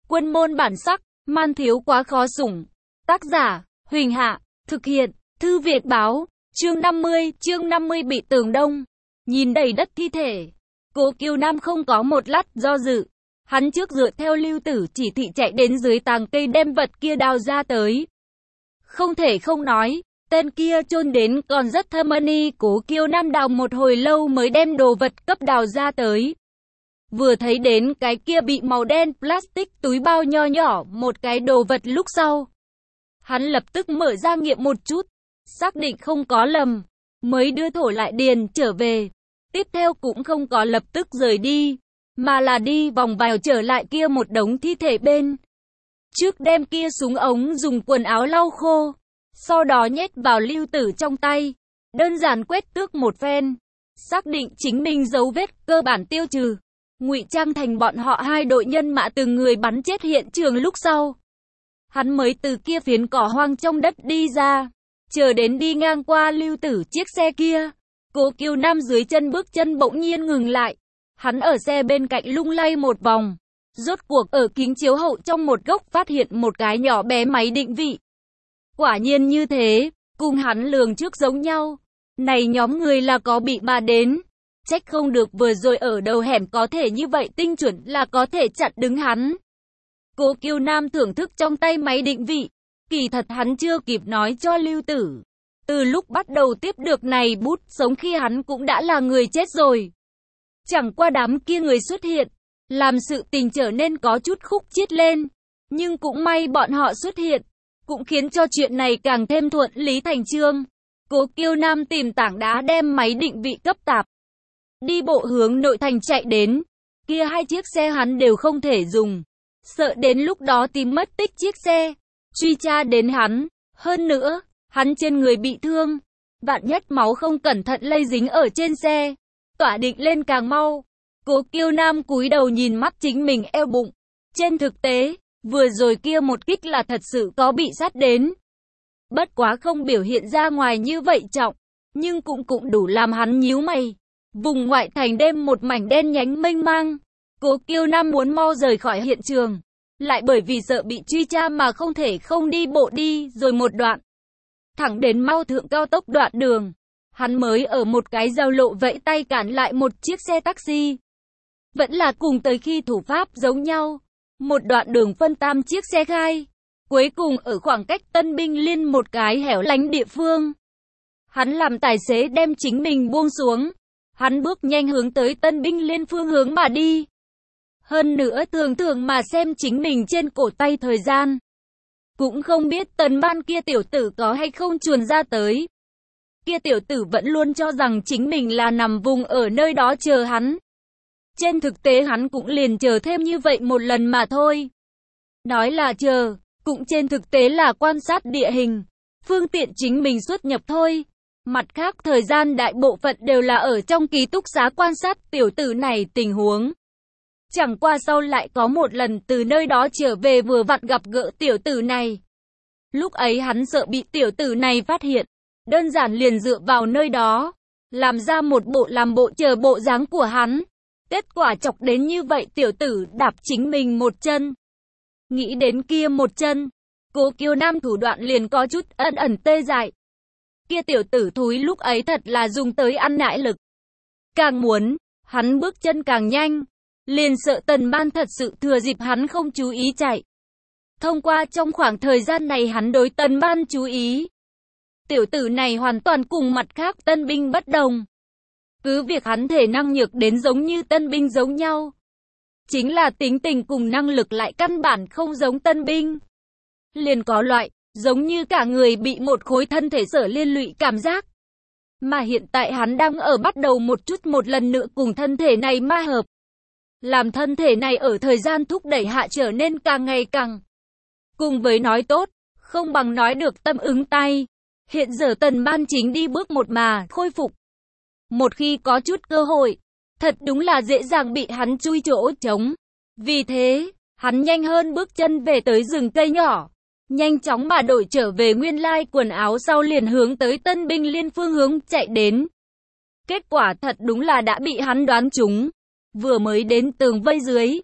Quân môn bản sắc, man thiếu quá khó sủng. Tác giả, Huỳnh Hạ, thực hiện, Thư Việt Báo, chương 50 bị tường đông. Nhìn đầy đất thi thể, Cố Kiêu Nam không có một lát do dự. Hắn trước dựa theo Lưu Tử chỉ thị chạy đến dưới tàng cây đem vật kia đào ra tới. Không thể không nói, tên kia chôn đến còn rất thâm ân. Cố Kiêu Nam đào một hồi lâu mới đem đồ vật cấp đào ra tới. Vừa thấy đến cái kia bị màu đen plastic túi bao nho nhỏ một cái đồ vật lúc sau, hắn lập tức mở ra nghiệm một chút, xác định không có lầm, mới đưa thổ lại điền trở về. Tiếp theo cũng không có lập tức rời đi, mà là đi vòng vào trở lại kia một đống thi thể bên. Trước đem kia súng ống dùng quần áo lau khô, sau đó nhét vào Lưu Tử trong tay, đơn giản quét tước một phen, xác định chính mình dấu vết cơ bản tiêu trừ, ngụy trang thành bọn họ hai đội nhân mã từng người bắn chết hiện trường lúc sau. Hắn mới từ kia phiến cỏ hoang trong đất đi ra, chờ đến đi ngang qua Lưu Tử chiếc xe kia. Cố Kiêu Nam dưới chân bước chân bỗng nhiên ngừng lại. Hắn ở xe bên cạnh lung lay một vòng. Rốt cuộc ở kính chiếu hậu trong một góc phát hiện một cái nhỏ bé máy định vị. Quả nhiên như thế, cùng hắn lường trước giống nhau. Này nhóm người là có bị mà đến. Trách không được vừa rồi ở đầu hẻm có thể như vậy tinh chuẩn là có thể chặn đứng hắn. Cố Kiêu Nam thưởng thức trong tay máy định vị. Kỳ thật hắn chưa kịp nói cho Lưu Tử. Từ lúc bắt đầu tiếp được này bút sống khi hắn cũng đã là người chết rồi. Chẳng qua đám kia người xuất hiện, làm sự tình trở nên có chút khúc chiết lên. Nhưng cũng may bọn họ xuất hiện, cũng khiến cho chuyện này càng thêm thuận lý thành chương. Cố Kiêu Nam tìm tảng đá đem máy định vị cấp tạp. Đi bộ hướng nội thành chạy đến, kia hai chiếc xe hắn đều không thể dùng. Sợ đến lúc đó tìm mất tích chiếc xe, truy tra đến hắn. Hơn nữa, hắn trên người bị thương, vạn nhất máu không cẩn thận lây dính ở trên xe, tỏa định lên càng mau. Cố Kiêu Nam cúi đầu nhìn mắt chính mình eo bụng. Trên thực tế, vừa rồi kia một kích là thật sự có bị sát đến. Bất quá không biểu hiện ra ngoài như vậy trọng, nhưng cũng đủ làm hắn nhíu mày. Vùng ngoại thành đêm một mảnh đen nhánh mênh mang. Cố Kiêu Nam muốn mau rời khỏi hiện trường, lại bởi vì sợ bị truy tra mà không thể không đi bộ đi rồi một đoạn. Thẳng đến Mao Thượng cao tốc đoạn đường, hắn mới ở một cái giao lộ vẫy tay cản lại một chiếc xe taxi. Vẫn là cùng tới khi thủ pháp giống nhau, một đoạn đường phân tam chiếc xe khai, cuối cùng ở khoảng cách Tân Binh Liên một cái hẻo lánh địa phương. Hắn làm tài xế đem chính mình buông xuống, hắn bước nhanh hướng tới Tân Binh Liên phương hướng mà đi. Hơn nữa thường mà xem chính mình trên cổ tay thời gian. Cũng không biết Tần Ban kia tiểu tử có hay không chuồn ra tới. Kia tiểu tử vẫn luôn cho rằng chính mình là nằm vùng ở nơi đó chờ hắn. Trên thực tế hắn cũng liền chờ thêm như vậy một lần mà thôi. Nói là chờ, cũng trên thực tế là quan sát địa hình, phương tiện chính mình xuất nhập thôi. Mặt khác thời gian đại bộ phận đều là ở trong ký túc xá quan sát tiểu tử này tình huống. Chẳng qua sau lại có một lần từ nơi đó trở về vừa vặn gặp gỡ tiểu tử này. Lúc ấy hắn sợ bị tiểu tử này phát hiện, đơn giản liền dựa vào nơi đó, làm ra một bộ làm bộ chờ bộ dáng của hắn. Kết quả chọc đến như vậy tiểu tử đạp chính mình một chân. Nghĩ đến kia một chân, Cố Kiêu Nam thủ đoạn liền có chút ẩn tê dại. Kia tiểu tử thúi lúc ấy thật là dùng tới ăn nãi lực. Càng muốn, hắn bước chân càng nhanh. Liền sợ Tần Ban thật sự thừa dịp hắn không chú ý chạy. Thông qua trong khoảng thời gian này hắn đối Tần Ban chú ý. Tiểu tử này hoàn toàn cùng mặt khác tân binh bất đồng. Cứ việc hắn thể năng nhược đến giống như tân binh giống nhau. Chính là tính tình cùng năng lực lại căn bản không giống tân binh. Liền có loại, giống như cả người bị một khối thân thể sở liên lụy cảm giác. Mà hiện tại hắn đang ở bắt đầu một lần nữa cùng thân thể này ma hợp. Làm thân thể này ở thời gian thúc đẩy hạ trở nên càng ngày càng. Cùng với nói tốt, không bằng nói được tâm ứng tay. Hiện giờ Tần Ban chính đi bước một mà khôi phục. Một khi có chút cơ hội, thật đúng là dễ dàng bị hắn chui chỗ trống. Vì thế, hắn nhanh hơn bước chân về tới rừng cây nhỏ. Nhanh chóng mà đổi trở về nguyên lai quần áo sau liền hướng tới Tân Binh Liên phương hướng chạy đến. Kết quả thật đúng là đã bị hắn đoán trúng. Vừa mới đến tường vây dưới,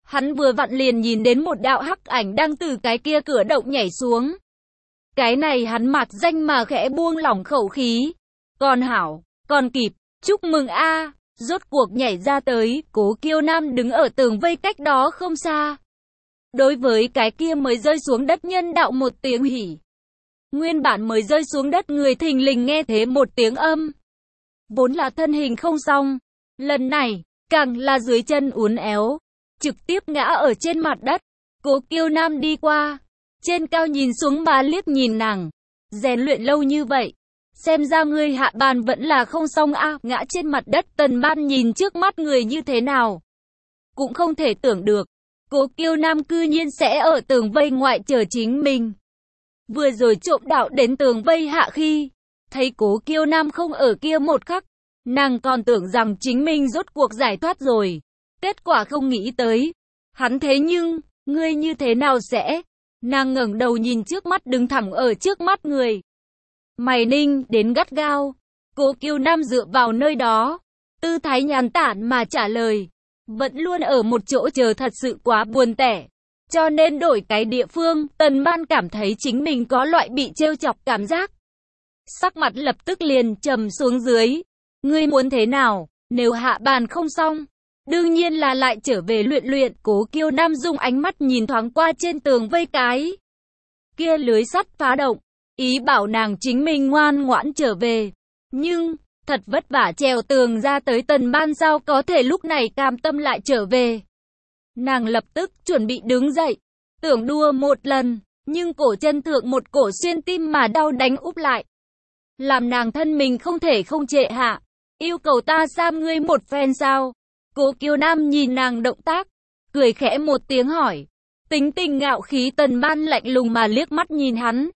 Hắn vừa vặn liền nhìn đến một đạo hắc ảnh đang từ cái kia cửa động nhảy xuống. Cái này hắn mạc danh mà khẽ buông lỏng khẩu khí. Còn hảo, còn kịp, chúc mừng a. Rốt cuộc nhảy ra tới, Cố Kiêu Nam đứng ở tường vây cách đó không xa. Đối với cái kia mới rơi xuống đất nhân đạo một tiếng hỉ. Nguyên bản mới rơi xuống đất người thình lình nghe thế một tiếng âm. Vốn là thân hình không xong. Lần này, càng là dưới chân uốn éo. Trực tiếp ngã ở trên mặt đất. Cố Kiêu Nam đi qua. Trên cao nhìn xuống mà liếc nhìn nàng. Rèn luyện lâu như vậy. Xem ra ngươi hạ bàn vẫn là không xong a. Ngã trên mặt đất Tần Ban nhìn trước mắt người như thế nào. Cũng không thể tưởng được. Cố Kiêu Nam cư nhiên sẽ ở tường vây ngoại chờ chính mình. Vừa rồi trộm đạo đến tường vây hạ khi. Thấy Cố Kiêu Nam không ở kia một khắc. Nàng còn tưởng rằng chính mình rốt cuộc giải thoát rồi. Kết quả không nghĩ tới. Hắn thế nhưng, ngươi như thế nào sẽ? Nàng ngẩng đầu nhìn trước mắt đứng thẳng ở trước mắt người. Mày ninh đến gắt gao. Cố Kiêu Nam dựa vào nơi đó. Tư thái nhàn tản mà trả lời. Vẫn luôn ở một chỗ chờ thật sự quá buồn tẻ. Cho nên đổi cái địa phương, Tần Ban cảm thấy chính mình có loại bị trêu chọc cảm giác. Sắc mặt lập tức liền trầm xuống dưới. Ngươi muốn thế nào, nếu hạ bàn không xong? Đương nhiên là lại trở về luyện luyện. Cố Kiêu Nam dùng ánh mắt nhìn thoáng qua trên tường vây cái kia lưới sắt phá động. Ý bảo nàng chính mình ngoan ngoãn trở về. Nhưng, thật vất vả trèo tường ra tới Tần Ban sao có thể lúc này cam tâm lại trở về. Nàng lập tức chuẩn bị đứng dậy. Tưởng đua một lần. Nhưng cổ chân thượng một cổ xuyên tim mà đau đánh úp lại. Làm nàng thân mình không thể không trệ hạ. Yêu cầu ta giam ngươi một phen sao? Cố Kiêu Nam nhìn nàng động tác. Cười khẽ một tiếng hỏi. Tính tình ngạo khí Tần Ban lạnh lùng mà liếc mắt nhìn hắn.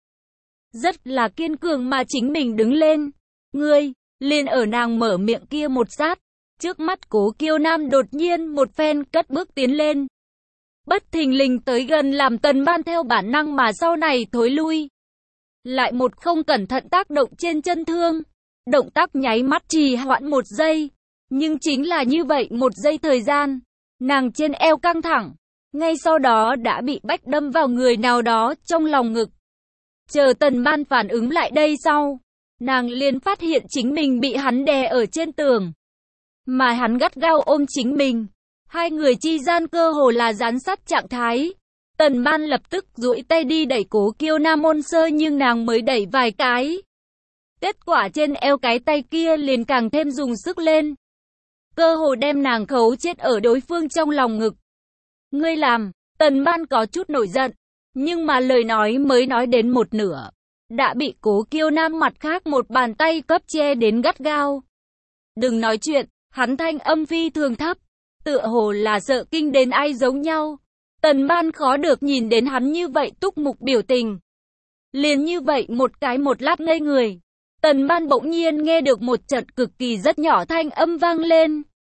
Rất là kiên cường mà chính mình đứng lên. Ngươi, liền ở nàng mở miệng kia một sát. Trước mắt Cố Kiêu Nam đột nhiên một phen cất bước tiến lên. Bất thình lình tới gần làm Tần Ban theo bản năng mà sau này thối lui. Lại một không cẩn thận tác động trên chân thương. Động tác nháy mắt trì hoãn một giây. Nhưng chính là như vậy một giây thời gian. Nàng trên eo căng thẳng. Ngay sau đó đã bị bách đâm vào người nào đó trong lòng ngực. Chờ Tần Ban phản ứng lại đây sau. Nàng liền phát hiện chính mình bị hắn đè ở trên tường. Mà hắn gắt gao ôm chính mình. Hai người chi gian cơ hồ là dán sát trạng thái. Tần Ban lập tức duỗi tay đi đẩy Cố Kiêu Nam môn sơ nhưng nàng mới đẩy vài cái. Kết quả trên eo cái tay kia liền càng thêm dùng sức lên. Cơ hồ đem nàng khấu chết ở đối phương trong lòng ngực. Ngươi làm, Tần Ban có chút nổi giận. Nhưng mà lời nói mới nói đến một nửa. Đã bị Cố Kiêu Nam mặt khác một bàn tay cấp che đến gắt gao. Đừng nói chuyện, hắn thanh âm phi thường thấp. Tựa hồ là sợ kinh đến ai giống nhau. Tần Ban khó được nhìn đến hắn như vậy túc mục biểu tình. Liền như vậy một lát ngây người. Tần Ban bỗng nhiên nghe được một trận cực kỳ rất nhỏ thanh âm vang lên.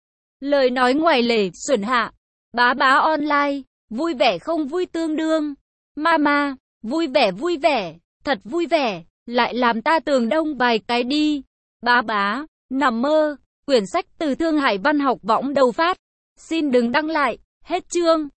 Lời nói ngoài lề, xuẩn hạ. Bá bá online, vui vẻ không vui tương đương. Mama, vui vẻ, thật vui vẻ, lại làm ta tường đông vài cái đi. Bá bá, nằm mơ, quyển sách từ Thương Hải Văn Học Võng đầu phát. Xin đừng đăng lại, hết chương.